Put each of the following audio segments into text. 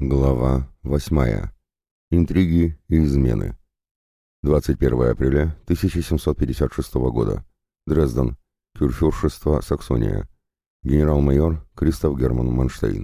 Глава 8. Интриги и измены. 21 апреля 1756 года. Дрезден. Кюрфюршество Саксония. Генерал-майор Кристоф Герман Манштейн.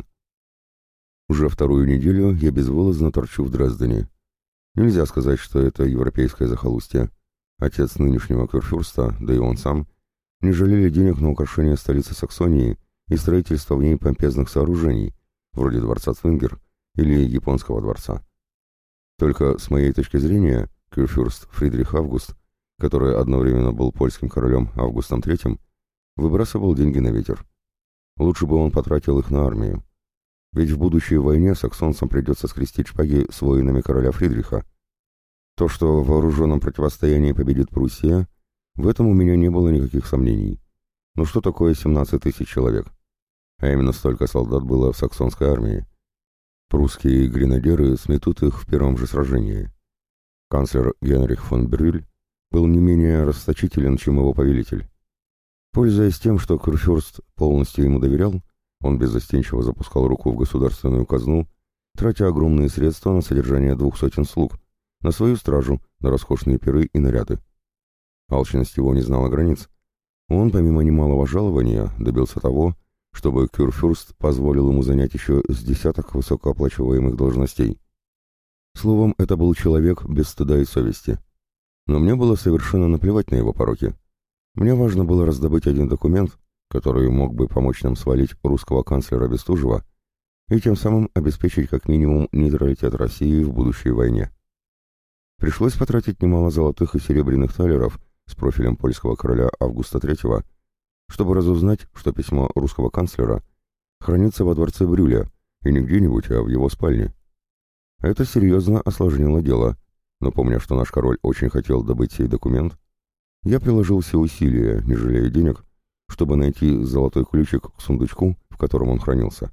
Уже вторую неделю я безвылазно торчу в Дрездене. Нельзя сказать, что это европейское захолустье. Отец нынешнего кюрфюрста, да и он сам, не жалели денег на украшение столицы Саксонии и строительство в ней помпезных сооружений, вроде дворца Цвингер или японского дворца. Только с моей точки зрения, кюрфюрст Фридрих Август, который одновременно был польским королем Августом III, выбрасывал деньги на ветер. Лучше бы он потратил их на армию. Ведь в будущей войне саксонцам придется скрестить шпаги с воинами короля Фридриха. То, что в вооруженном противостоянии победит Пруссия, в этом у меня не было никаких сомнений. Но что такое 17 тысяч человек? А именно столько солдат было в саксонской армии. Прусские гренадеры сметут их в первом же сражении. Канцлер Генрих фон Брюль был не менее расточителен, чем его повелитель. Пользуясь тем, что курфюрст полностью ему доверял, он беззастенчиво запускал руку в государственную казну, тратя огромные средства на содержание 200 слуг, на свою стражу, на роскошные пиры и наряды. Алчность его не знала границ. Он, помимо немалого жалования, добился того, чтобы кюрфюрст позволил ему занять еще с десяток высокооплачиваемых должностей. Словом, это был человек без стыда и совести. Но мне было совершенно наплевать на его пороки. Мне важно было раздобыть один документ, который мог бы помочь нам свалить русского канцлера Бестужева и тем самым обеспечить как минимум нейтралитет России в будущей войне. Пришлось потратить немало золотых и серебряных талеров с профилем польского короля Августа III, чтобы разузнать, что письмо русского канцлера хранится во дворце Брюля, и не где-нибудь, а в его спальне. Это серьезно осложнило дело, но помня, что наш король очень хотел добыть сей документ, я приложил все усилия, не жалея денег, чтобы найти золотой ключик к сундучку, в котором он хранился.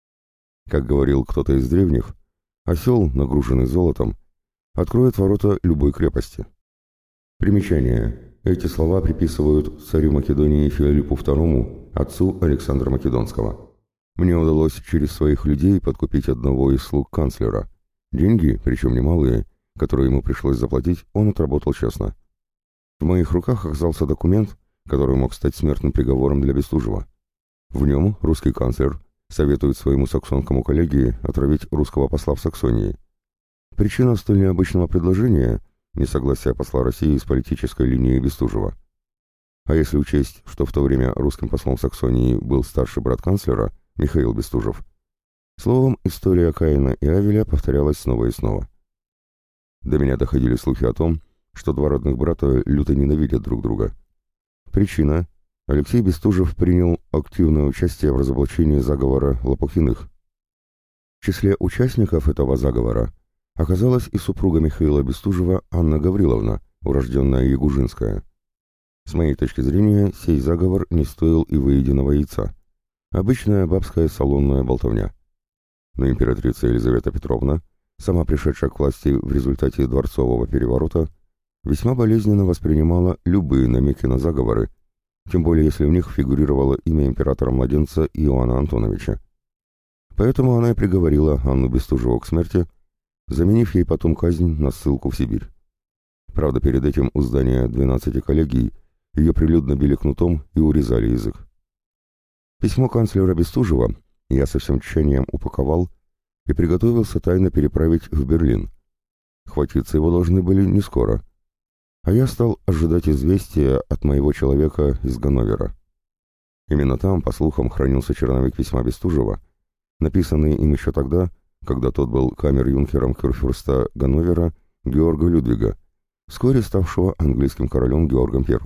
Как говорил кто-то из древних, осел, нагруженный золотом, откроет ворота любой крепости. Примечание. Эти слова приписывают царю Македонии Филиппу II, отцу Александра Македонского. Мне удалось через своих людей подкупить одного из слуг канцлера. Деньги, причем немалые, которые ему пришлось заплатить, он отработал честно. В моих руках оказался документ, который мог стать смертным приговором для Бестужева. В нем русский канцлер советует своему саксонскому коллеге отравить русского посла в Саксонии. Причина столь необычного предложения — несогласие посла России с политической линией Бестужева. А если учесть, что в то время русским послом в Саксонии был старший брат канцлера, Михаил Бестужев, словом, история Каина и Авеля повторялась снова и снова. До меня доходили слухи о том, что два родных брата люто ненавидят друг друга. Причина — Алексей Бестужев принял активное участие в разоблачении заговора Лопухиных. В числе участников этого заговора оказалась и супруга Михаила Бестужева Анна Гавриловна, урожденная Ягужинская. С моей точки зрения, сей заговор не стоил и выеденного яйца. Обычная бабская салонная болтовня. Но императрица Елизавета Петровна, сама пришедшая к власти в результате дворцового переворота, весьма болезненно воспринимала любые намеки на заговоры, тем более если в них фигурировало имя императора-младенца Иоанна Антоновича. Поэтому она и приговорила Анну Бестужеву к смерти, заменив ей потом казнь на ссылку в Сибирь. Правда, перед этим у здания 12 коллегий ее прилюдно били кнутом и урезали язык. Письмо канцлера Бестужева я со всем тщанием упаковал и приготовился тайно переправить в Берлин. Хватиться его должны были не скоро, а я стал ожидать известия от моего человека из Ганновера. Именно там, по слухам, хранился черновик письма Бестужева, написанный им еще тогда, когда тот был камер-юнкером кюрфюрста Ганновера Георга Людвига, вскоре ставшего английским королем Георгом I.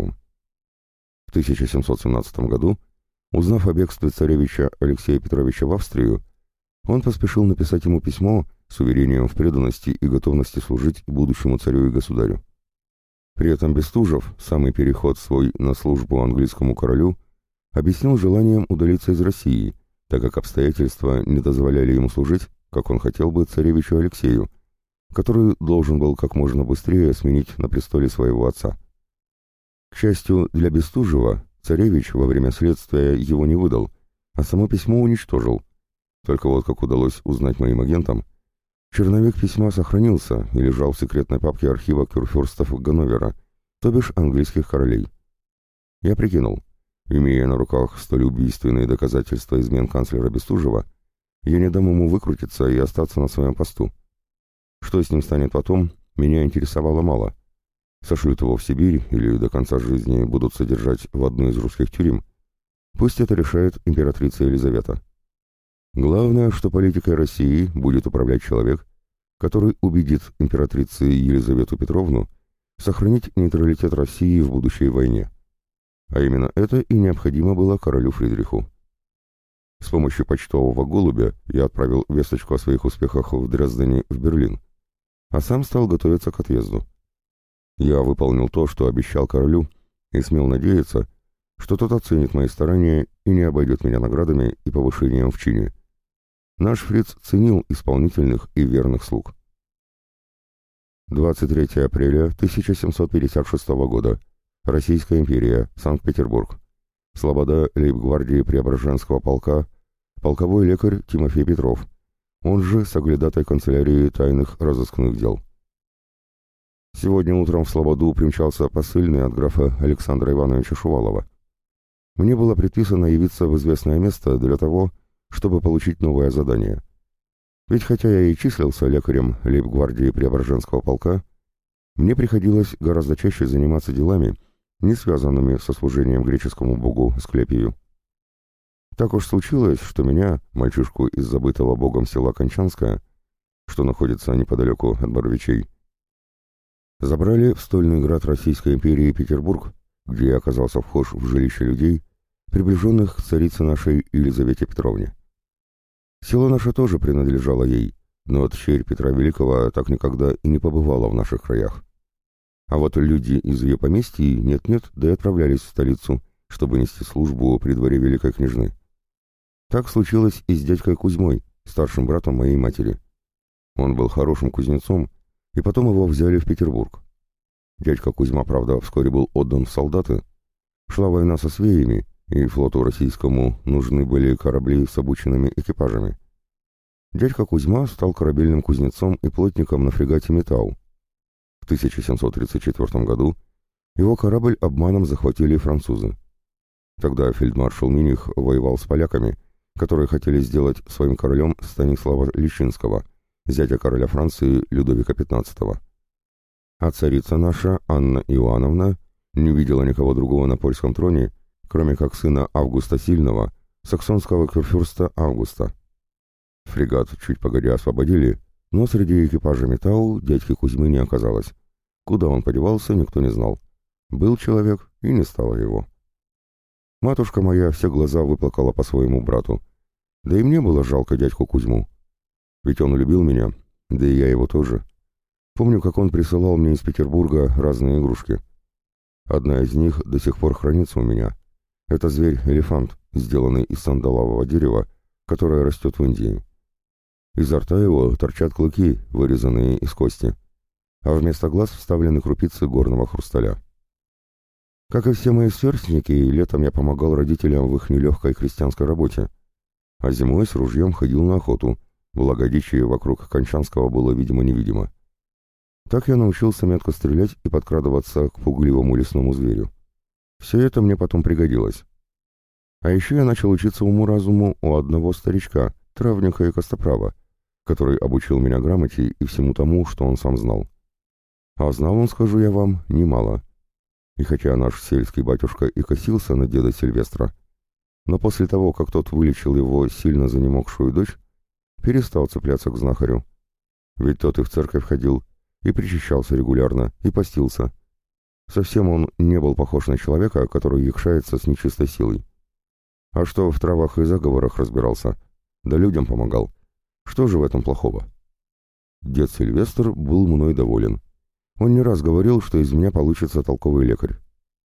В 1717 году, узнав о бегстве царевича Алексея Петровича в Австрию, он поспешил написать ему письмо с уверением в преданности и готовности служить будущему царю и государю. При этом Бестужев самый переход свой на службу английскому королю объяснил желанием удалиться из России, так как обстоятельства не дозволяли ему служить, как он хотел бы, царевичу Алексею, который должен был как можно быстрее сменить на престоле своего отца. К счастью для Бестужева, царевич во время следствия его не выдал, а само письмо уничтожил, Только вот как удалось узнать моим агентам, черновик письма сохранился и лежал в секретной папке архива курфюрстов Ганновера, то бишь английских королей. Я прикинул, имея на руках столь убийственные доказательства измен канцлера Бестужева, я не дам ему выкрутиться и остаться на своем посту. Что с ним станет потом, меня интересовало мало. Сошлют его в Сибирь или до конца жизни будут содержать в одной из русских тюрем, пусть это решает императрица Елизавета. Главное, что политикой России будет управлять человек, который убедит императрицу Елизавету Петровну сохранить нейтралитет России в будущей войне. А именно это и необходимо было королю Фридриху. С помощью почтового голубя я отправил весточку о своих успехах в Дрездене в Берлин, а сам стал готовиться к отъезду. Я выполнил то, что обещал королю, и смел надеяться, что тот оценит мои старания и не обойдет меня наградами и повышением в чине. Наш фриц ценил исполнительных и верных слуг. 23 апреля 1756 года. Российская империя, Санкт-Петербург. Слобода лейб-гвардии Преображенского полка, полковой лекарь Тимофей Петров, он же соглядатай канцелярии тайных разыскных дел. Сегодня утром в Слободу примчался посыльный от графа Александра Ивановича Шувалова. Мне было предписано явиться в известное место для того, чтобы получить новое задание. Ведь хотя я и числился лекарем лейб-гвардии Преображенского полка, мне приходилось гораздо чаще заниматься делами, не связанными со служением греческому богу Асклепию. Так уж случилось, что меня, мальчишку из забытого богом села Кончанское, что находится неподалеку от Боровичей, забрали в стольный град Российской империи Петербург, где я оказался вхож в жилище людей, приближенных к царице нашей Елизавете Петровне. Село наше тоже принадлежало ей, но дщерь Петра Великого так никогда и не побывала в наших краях. А вот люди из ее поместья нет-нет, да и отправлялись в столицу, чтобы нести службу при дворе великой княжны. Так случилось и с дядькой Кузьмой, старшим братом моей матери. Он был хорошим кузнецом, и потом его взяли в Петербург. Дядька Кузьма, правда, вскоре был отдан в солдаты. Шла война со свеями, и флоту российскому нужны были корабли с обученными экипажами. Дядька Кузьма стал корабельным кузнецом и плотником на фрегате «Метау». В 1734 году его корабль обманом захватили французы. Тогда фельдмаршал Миних воевал с поляками, которые хотели сделать своим королем Станислава Лещинского, зятя короля Франции Людовика XV. А царица наша, Анна Иоанновна, не видела никого другого на польском троне, кроме как сына Августа Сильного, саксонского курфюрста Августа. Фрегат чуть погодя освободили, но среди экипажа «Метау» дядьки Кузьмы не оказалось. Куда он подевался, никто не знал. Был человек, и не стало его. Матушка моя все глаза выплакала по своему брату. Да и мне было жалко дядьку Кузьму. Ведь он любил меня, да и я его тоже. Помню, как он присылал мне из Петербурга разные игрушки. Одна из них до сих пор хранится у меня. Это зверь-элефант, сделанный из сандалового дерева, которое растет в Индии. Изо рта его торчат клыки, вырезанные из кости, а вместо глаз вставлены крупицы горного хрусталя. Как и все мои сверстники, летом я помогал родителям в их нелегкой крестьянской работе, а зимой с ружьем ходил на охоту, благо дичи вокруг Кончанского было видимо-невидимо. Так я научился метко стрелять и подкрадываться к пугливому лесному зверю. Все это мне потом пригодилось. А еще я начал учиться уму-разуму у одного старичка, травника и костоправа, который обучил меня грамоте и всему тому, что он сам знал. А знал он, скажу я вам, немало. И хотя наш сельский батюшка и косился на деда Сильвестра, но после того, как тот вылечил его сильно занемогшую дочь, перестал цепляться к знахарю. Ведь тот и в церковь ходил, и причащался регулярно, и постился. Совсем он не был похож на человека, который якшается с нечистой силой. А что в травах и заговорах разбирался, да людям помогал. Что же в этом плохого? Дед Сильвестр был мной доволен. Он не раз говорил, что из меня получится толковый лекарь.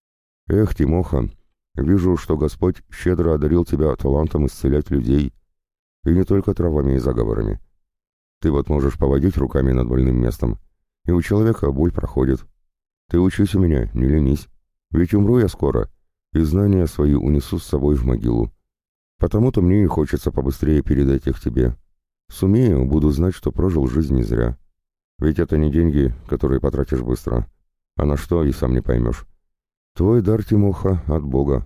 «Эх, Тимоха, вижу, что Господь щедро одарил тебя талантом исцелять людей, и не только травами и заговорами. Ты вот можешь поводить руками над больным местом, и у человека боль проходит. Ты учись у меня, не ленись, ведь умру я скоро, и знания свои унесу с собой в могилу. Потому-то мне и хочется побыстрее передать их тебе. Сумею, буду знать, что прожил жизнь не зря. Ведь это не деньги, которые потратишь быстро. А на что, и сам не поймешь. Твой дар, Тимоха, от Бога.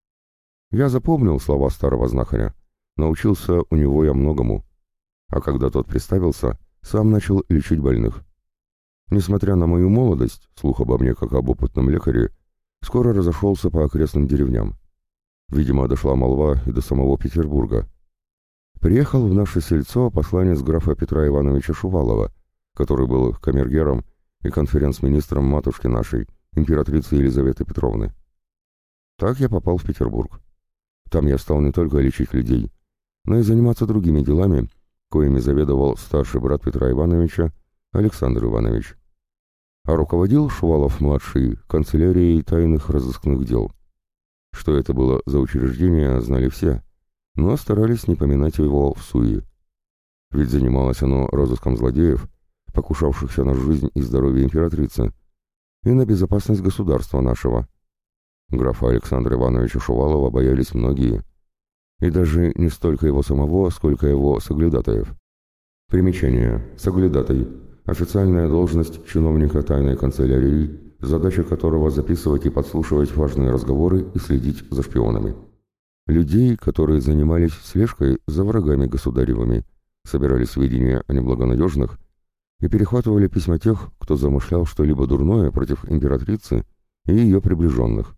Я запомнил слова старого знахаря. Научился у него я многому. А когда тот представился, сам начал лечить больных. Несмотря на мою молодость, слух обо мне как об опытном лекаре, скоро разошелся по окрестным деревням. Видимо, дошла молва и до самого Петербурга. Приехал в наше сельцо посланец графа Петра Ивановича Шувалова, который был камергером и конференц-министром матушки нашей, императрицы Елизаветы Петровны. Так я попал в Петербург. Там я стал не только лечить людей, но и заниматься другими делами, коими заведовал старший брат Петра Ивановича Александр Иванович. А руководил Шувалов-младший канцелярией тайных разыскных дел. Что это было за учреждение, знали все, но старались не поминать его в суе. Ведь занималось оно розыском злодеев, покушавшихся на жизнь и здоровье императрицы, и на безопасность государства нашего. Графа Александра Ивановича Шувалова боялись многие, и даже не столько его самого, сколько его соглядатаев. Примечание. Соглядатай. Официальная должность чиновника тайной канцелярии, задача которого записывать и подслушивать важные разговоры и следить за шпионами. Людей, которые занимались слежкой за врагами государевыми, собирали сведения о неблагонадежных и перехватывали письма тех, кто замышлял что-либо дурное против императрицы и ее приближенных.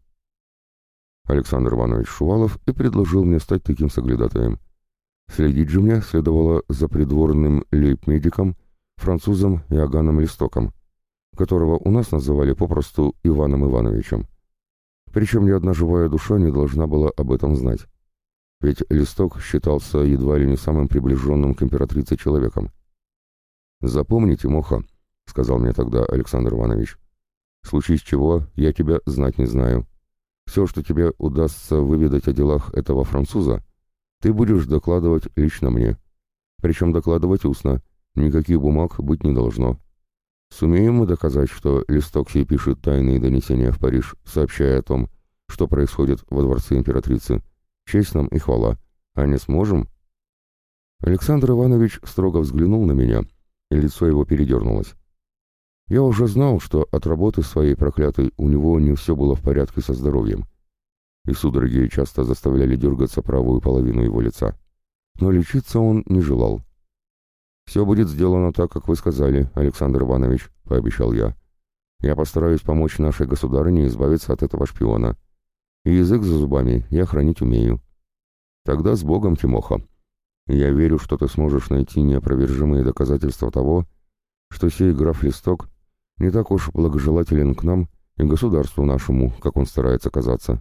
Александр Иванович Шувалов и предложил мне стать таким соглядатаем. Следить же мне следовало за придворным лейб-медиком, французом Иоганном Листоком, которого у нас называли попросту Иваном Ивановичем. Причем ни одна живая душа не должна была об этом знать. Ведь Листок считался едва ли не самым приближенным к императрице человеком. «Запомни, Тимоха», — сказал мне тогда Александр Иванович, — «случись чего, я тебя знать не знаю. Все, что тебе удастся выведать о делах этого француза, ты будешь докладывать лично мне. Причем докладывать устно, никаких бумаг быть не должно. Сумеем мы доказать, что Листок сей пишет тайные донесения в Париж, сообщая о том, что происходит во дворце императрицы? Честь нам и хвала. А не сможем?» Александр Иванович строго взглянул на меня, и лицо его передернулось. Я уже знал, что от работы своей проклятой у него не все было в порядке со здоровьем, и судороги часто заставляли дергаться правую половину его лица. Но лечиться он не желал. «Все будет сделано так, как вы сказали, Александр Иванович», — пообещал я. «Я постараюсь помочь нашей государыне избавиться от этого шпиона. И язык за зубами я хранить умею. Тогда с Богом, Тимоха. Я верю, что ты сможешь найти неопровержимые доказательства того, что сей граф Листок не так уж благожелателен к нам и государству нашему, как он старается казаться».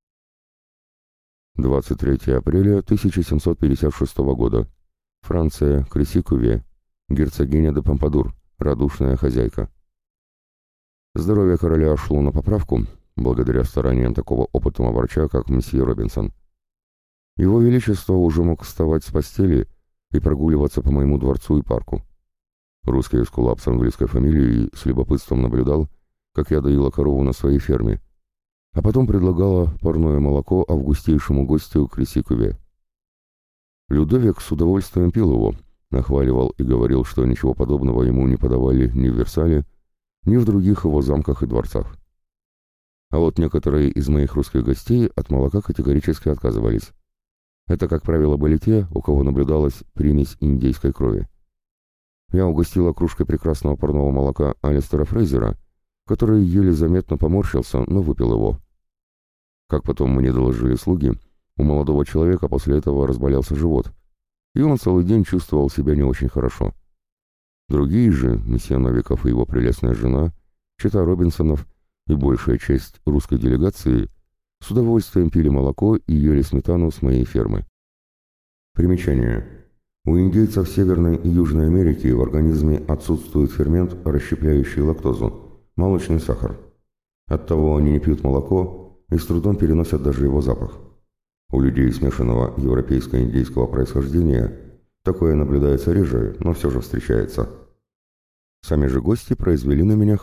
23 апреля 1756 года. Франция, Креси-Куве, герцогиня де Помпадур, радушная хозяйка. Здоровье короля шло на поправку, благодаря стараниям такого опытного врача, как месье Робинсон. Его Величество уже мог вставать с постели и прогуливаться по моему дворцу и парку. Русский эскулап с английской фамилией с любопытством наблюдал, как я доила корову на своей ферме, а потом предлагала парное молоко августейшему гостю Креси-Куве. Людовик с удовольствием пил его, нахваливал и говорил, что ничего подобного ему не подавали ни в Версале, ни в других его замках и дворцах. А вот некоторые из моих русских гостей от молока категорически отказывались. Это, как правило, были те, у кого наблюдалась примесь индейской крови. Я угостила кружкой прекрасного парного молока Алистера Фрейзера, который еле заметно поморщился, но выпил его. Как потом мне доложили слуги, у молодого человека после этого разболелся живот, и он целый день чувствовал себя не очень хорошо. Другие же, месье Новиков и его прелестная жена, чета Робинсонов и большая часть русской делегации, с удовольствием пили молоко и ели сметану с моей фермы. Примечание. У индейцев Северной и Южной Америки в организме отсутствует фермент, расщепляющий лактозу, молочный сахар. Оттого они не пьют молоко и с трудом переносят даже его запах. У людей смешанного европейско-индейского происхождения такое наблюдается реже, но все же встречается. Сами же гости произвели на меня хорошее впечатление. Конечно, они не обладали всеми теми куртуазными манерами, которые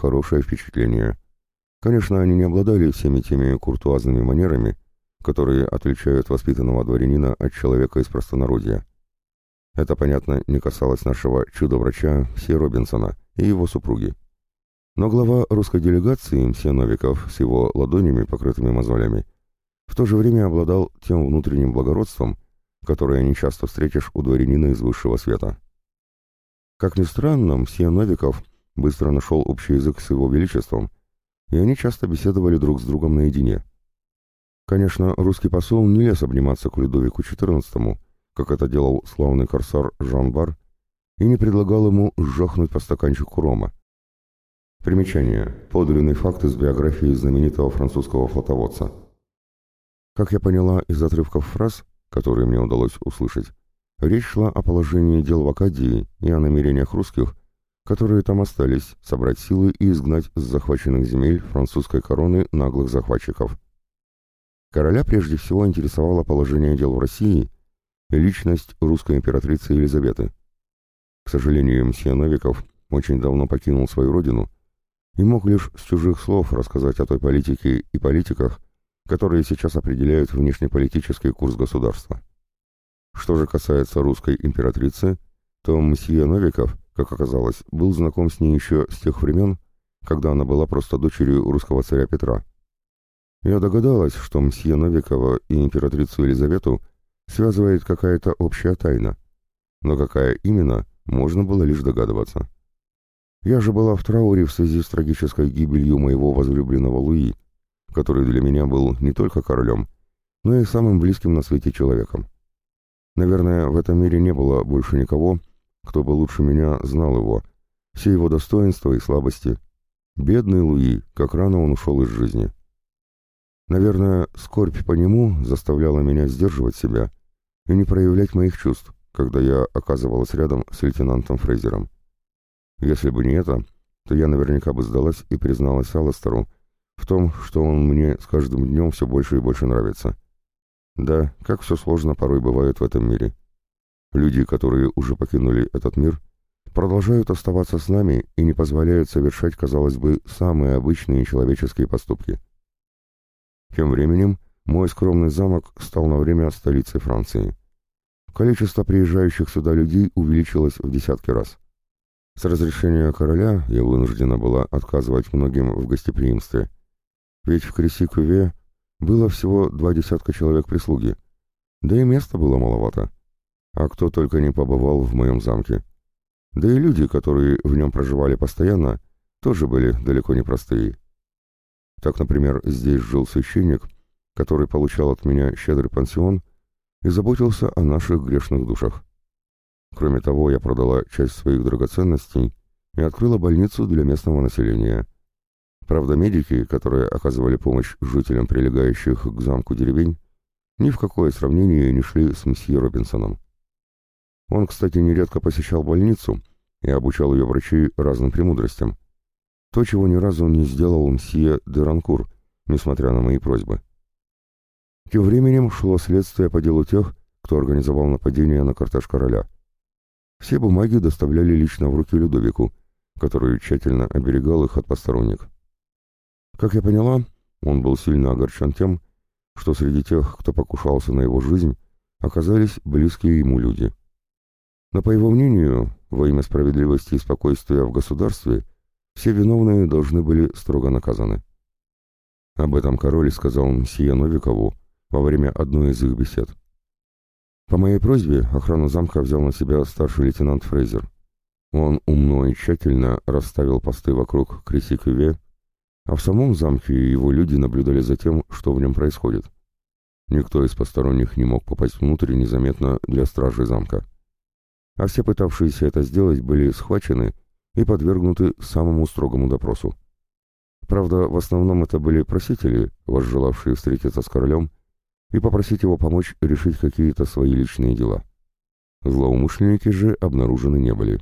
которые отличают воспитанного дворянина от человека из простонародья. Это, понятно, не касалось нашего чудо-врача Мсье Робинсона и его супруги. Но глава русской делегации, мсье Новиков, с его ладонями, покрытыми мозолями, в то же время обладал тем внутренним благородством, которое нечасто встретишь у дворянина из высшего света. Как ни странно, мсье Новиков быстро нашел общий язык с его величеством, и они часто беседовали друг с другом наедине. Конечно, русский посол не лез обниматься к Людовику XIV, как это делал славный корсар Жан Бар, и не предлагал ему сжахнуть по стаканчику рома. Примечание. Подлинный факт из биографии знаменитого французского флотоводца. Как я поняла из отрывков фраз, которые мне удалось услышать, речь шла о положении дел в Акадии и о намерениях русских, которые там остались, собрать силы и изгнать с захваченных земель французской короны наглых захватчиков. Короля прежде всего интересовало положение дел в России и личность русской императрицы Елизаветы. К сожалению, мсье Новиков очень давно покинул свою родину и мог лишь с чужих слов рассказать о той политике и политиках, которые сейчас определяют внешнеполитический курс государства. Что же касается русской императрицы, то мсье Новиков, как оказалось, был знаком с ней еще с тех времен, когда она была просто дочерью русского царя Петра. Я догадалась, что мсье Новикова и императрицу Елизавету связывает какая-то общая тайна, но какая именно, можно было лишь догадываться. Я же была в трауре в связи с трагической гибелью моего возлюбленного Луи, который для меня был не только королем, но и самым близким на свете человеком. Наверное, в этом мире не было больше никого, кто бы лучше меня знал его, все его достоинства и слабости. Бедный Луи, как рано он ушел из жизни. Наверное, скорбь по нему заставляла меня сдерживать себя и не проявлять моих чувств, когда я оказывалась рядом с лейтенантом Фрейзером. Если бы не это, то я наверняка бы сдалась и призналась Алластеру в том, что он мне с каждым днем все больше и больше нравится. Да, как все сложно порой бывает в этом мире. Люди, которые уже покинули этот мир, продолжают оставаться с нами и не позволяют совершать, казалось бы, самые обычные человеческие поступки. Тем временем мой скромный замок стал на время столицей Франции. Количество приезжающих сюда людей увеличилось в десятки раз. С разрешения короля я вынуждена была отказывать многим в гостеприимстве, ведь в Креси-Кюве было всего 20 человек прислуги, да и места было маловато. А кто только не побывал в моем замке. Да и люди, которые в нем проживали постоянно, тоже были далеко не простые. Так, например, здесь жил священник, который получал от меня щедрый пансион и заботился о наших грешных душах. Кроме того, я продала часть своих драгоценностей и открыла больницу для местного населения. Правда, медики, которые оказывали помощь жителям прилегающих к замку деревень, ни в какое сравнение не шли с мсье Робинсоном. Он, кстати, нередко посещал больницу и обучал ее врачей разным премудростям. То, чего ни разу не сделал мсье де Ранкур, несмотря на мои просьбы. Тем временем шло следствие по делу тех, кто организовал нападение на кортеж короля. Все бумаги доставляли лично в руки Людовику, который тщательно оберегал их от посторонних. Как я поняла, он был сильно огорчен тем, что среди тех, кто покушался на его жизнь, оказались близкие ему люди. Но, по его мнению, во имя справедливости и спокойствия в государстве, все виновные должны были строго наказаны. Об этом король сказал мсье Новикову во время одной из их бесед. По моей просьбе охрану замка взял на себя старший лейтенант Фрейзер. Он умно и тщательно расставил посты вокруг Креси-Кюве, а в самом замке его люди наблюдали за тем, что в нем происходит. Никто из посторонних не мог попасть внутрь незаметно для стражи замка. А все пытавшиеся это сделать были схвачены и подвергнуты самому строгому допросу. Правда, в основном это были просители, возжелавшие встретиться с королем и попросить его помочь решить какие-то свои личные дела. Злоумышленники же обнаружены не были.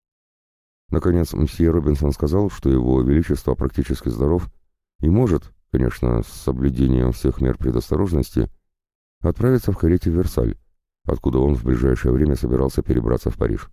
Наконец, мсье Робинсон сказал, что его величество практически здоров и может, конечно, с соблюдением всех мер предосторожности, отправиться в карете в Версаль, откуда он в ближайшее время собирался перебраться в Париж.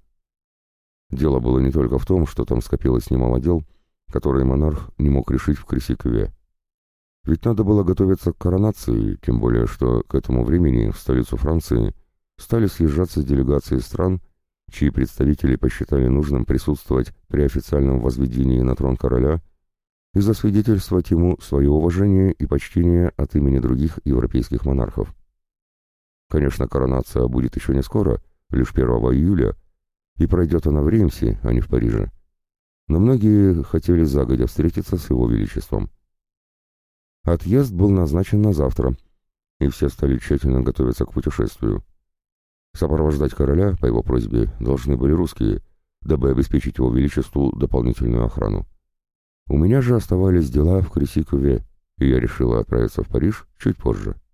Дело было не только в том, что там скопилось немало дел, которые монарх не мог решить в Креси-Кюве. Ведь надо было готовиться к коронации, тем более, что к этому времени в столицу Франции стали съезжаться делегации стран, чьи представители посчитали нужным присутствовать при официальном возведении на трон короля и засвидетельствовать ему свое уважение и почтение от имени других европейских монархов. Конечно, коронация будет еще не скоро, лишь 1 июля, и пройдет она в Реймсе, а не в Париже. Но многие хотели загодя встретиться с его величеством. Отъезд был назначен на завтра, и все стали тщательно готовиться к путешествию. Сопровождать короля, по его просьбе, должны были русские, дабы обеспечить его величеству дополнительную охрану. У меня же оставались дела в Креси-Кюве, и я решила отправиться в Париж чуть позже.